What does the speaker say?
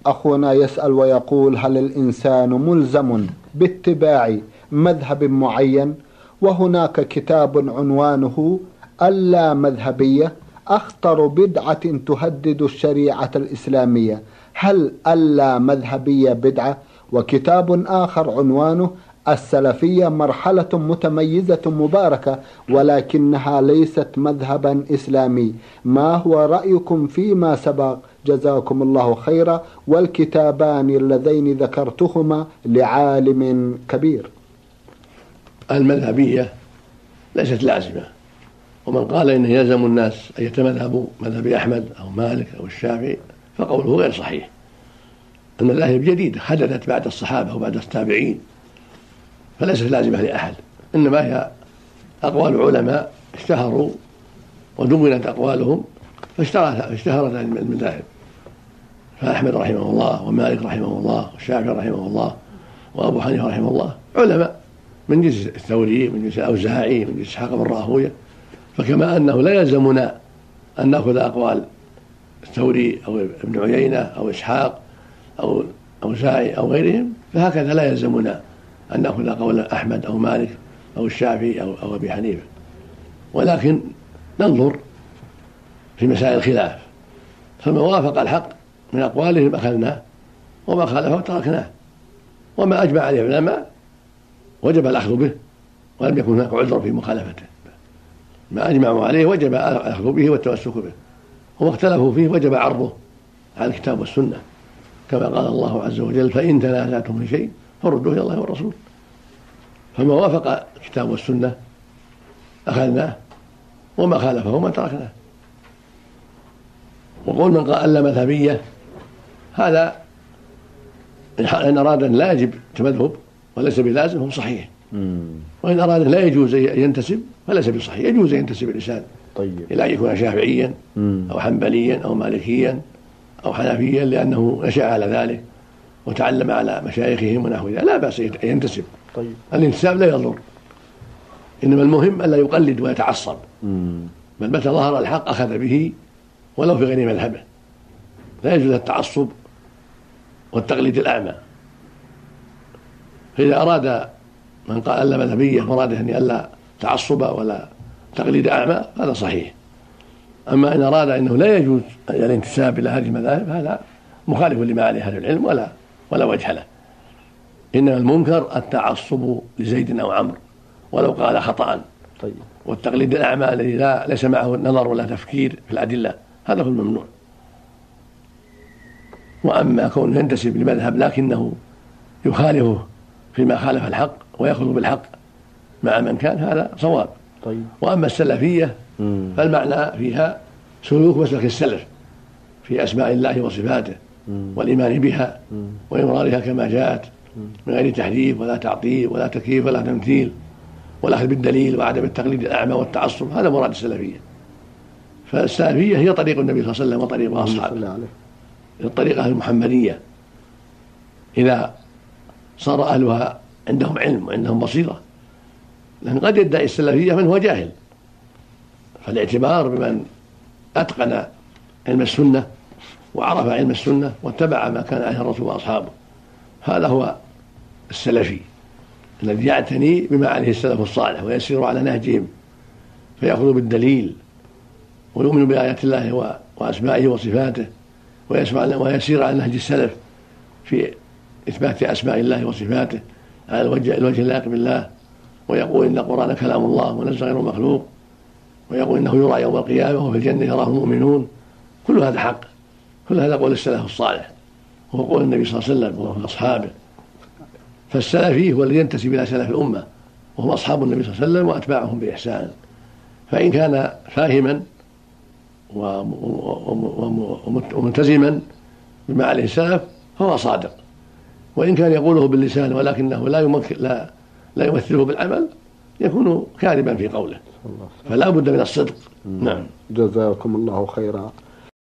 أخونا يسأل ويقول: هل الإنسان ملزم باتباع مذهب معين؟ وهناك كتاب عنوانه اللامذهبية، أخطر بدعة تهدد الشريعة الإسلامية، هل اللامذهبية بدعة؟ وكتاب آخر عنوانه السلفية، مرحلة متميزة مباركة ولكنها ليست مذهبا إسلامي، ما هو رأيكم فيما سبق؟ جزاكم الله خيرا. والكتابان اللذين ذكرتهما لعالم كبير. المذهبية ليست لازمة، ومن قال إنه يلزم الناس أن يتمذهبوا مذهب أحمد أو مالك أو الشافعي فقوله غير صحيح. المذاهب جديدة حدثت بعد الصحابة وبعد التابعين، فليست لازمة لأحد، إنما هي أقوال علماء اشتهروا ودونت أقوالهم فاشتهرت المذاهب، فأحمد رحمه الله ومالك رحمه الله والشافعي رحمه الله وأبو حنيفة رحمه الله علماء من جنس الثوري من جنس الأوزاعي من جنس إسحاق بن راهويه، فكما أنه لا يلزمنا أن نأخذ أقوال الثوري أو ابن عيينة أو إسحاق أو أوزاعي أو غيرهم، فهكذا لا يلزمنا أن نأخذ قول أحمد أو مالك أو الشافعي أو أبي حنيفة، ولكن ننظر في مسائل الخلاف، فما وافق الحق من أقوالهم أخذناه وما خالفه تركناه، وما أجمع عليه العلماء وجب الأخذ به ولم يكن هناك عذر في مخالفته، ما أجمعوا عليه وجب الأخذ به والتمسك به، وما اختلفوا فيه وجب عرضه على الكتاب والسنة، كما قال الله عز وجل: فإن تنازعتم في شيء فردوه إلى الله والرسول. فما وافق الكتاب والسنة أخذناه وما خالفه ما تركناه. وقول من قال لا مذهبية هذا إن أراد أن لا يجب تمذهب وليس بلازم هم صحيح، وإن أراد أن لا يجوز أن ينتسب فليس بصحيح، يجوز أن ينتسب الإنسان إلى أن يكون شافعيا أو حنبليا أو مالكيا أو حنفيا لأنه نشأ على ذلك وتعلم على مشايخهم ونحو ذلك، لا بأس أن ينتسب. الانتساب لا يضر، إنما المهم ألا يقلد ويتعصب، بل متى ظهر الحق أخذ به ولو في غير مذهبه، لا يجوز التعصب والتقليد الأعمى. فإذا أراد من قال ألا مذهبية مراد يعني ألا تعصب ولا تقليد أعمى هذا صحيح. أما إن أراد أنه لا يجوز الانتساب إلى هذه المذاهب هذا مخالف لما عليه أهل العلم ولا وجه له، إنما المنكر التعصب لزيد أو عمرو ولو قال خطأ، والتقليد الأعمى الذي ليس معه نظر ولا تفكير في الأدلة هذا هو الممنوع. وأما كونه ينتسب لمذهب لكنه يخالفه فيما خالف الحق ويأخذ بالحق مع من كان هذا صواب. وأما السلفية فالمعنى فيها سلوك مسلك السلف في أسماء الله وصفاته والإيمان بها وإمرارها كما جاءت من غير تحريف ولا تعطيل ولا تكييف ولا تمثيل والأخذ بالدليل وعدم التقليد الأعمى والتعصب، هذا مراد السلفية. فالسلفية هي طريق النبي صلى الله عليه وسلم وطريق أصحابه، الطريقة المحمدية، إذا صار أهلها عندهم علم وعندهم بصيرة، لأن قد يدعي السلفية من هو جاهل، فالاعتبار بمن أتقن علم السنة وعرف علم السنة واتبع ما كان عليه الرسول وأصحابه، هذا هو السلفي الذي يعتني بما عليه السلف الصالح ويسير على نهجهم فيأخذ بالدليل ويؤمن بآيات الله وأسمائه وصفاته ويسير على نهج السلف في إثبات أسماء الله وصفاته على الوجه اللائق بالله، ويقول إن القرآن كلام الله ونزل غير مخلوق، ويقول إنه يرى يوم القيامة وفي الجنة يراه المؤمنون، كل هذا حق، كل هذا قول السلف الصالح وهو قول النبي صلى الله عليه وسلم وأصحابه. فالسلفي هو الذي ينتسب إلى سلف الأمة وهم أصحاب النبي صلى الله عليه وسلم وأتباعهم بإحسان، فإن كان فاهما وملتزما بما عليه السلف فهو صادق، وإن كان يقوله باللسان ولكنه لا يمثله بالعمل يكون كاذبا في قوله، فلا بد من الصدق. نعم. جزاكم الله خيرا.